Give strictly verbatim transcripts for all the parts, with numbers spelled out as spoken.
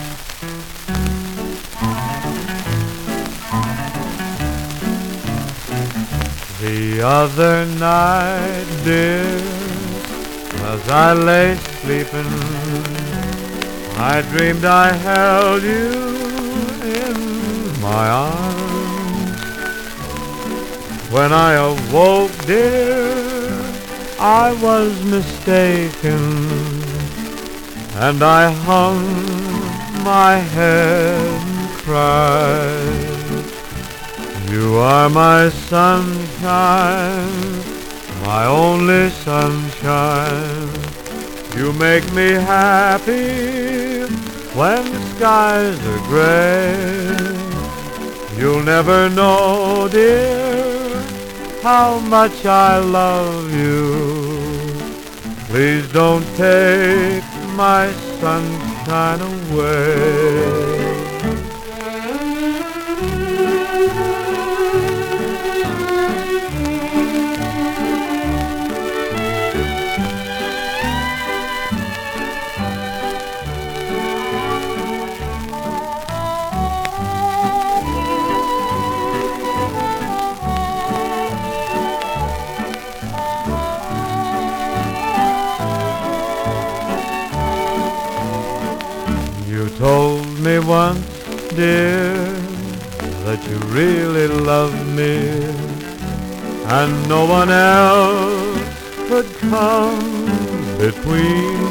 The other night, dear, as I lay sleeping, I dreamed I held you in my arms. When I awoke, dear, I was mistaken, and I hung my head and cried. You are my sunshine, my only sunshine. You make me happy when skies are gray. You'll never know, dear, how much I love you. Please don't take my sunshine away. You told me once, dear, that you really loved me, and no one else could come between.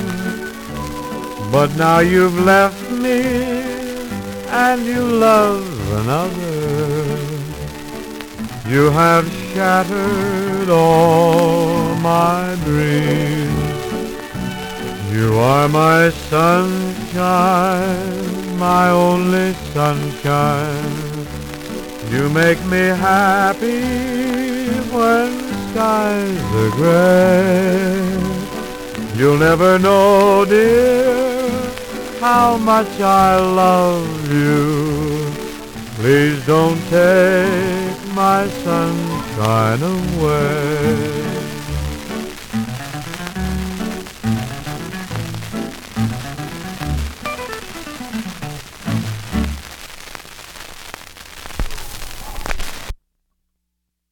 But now you've left me, and you love another. You have shattered all my dreams. You are my sunshine, my only sunshine. You make me happy when skies are gray. You'll never know, dear, how much I love you. Please don't take my sunshine away.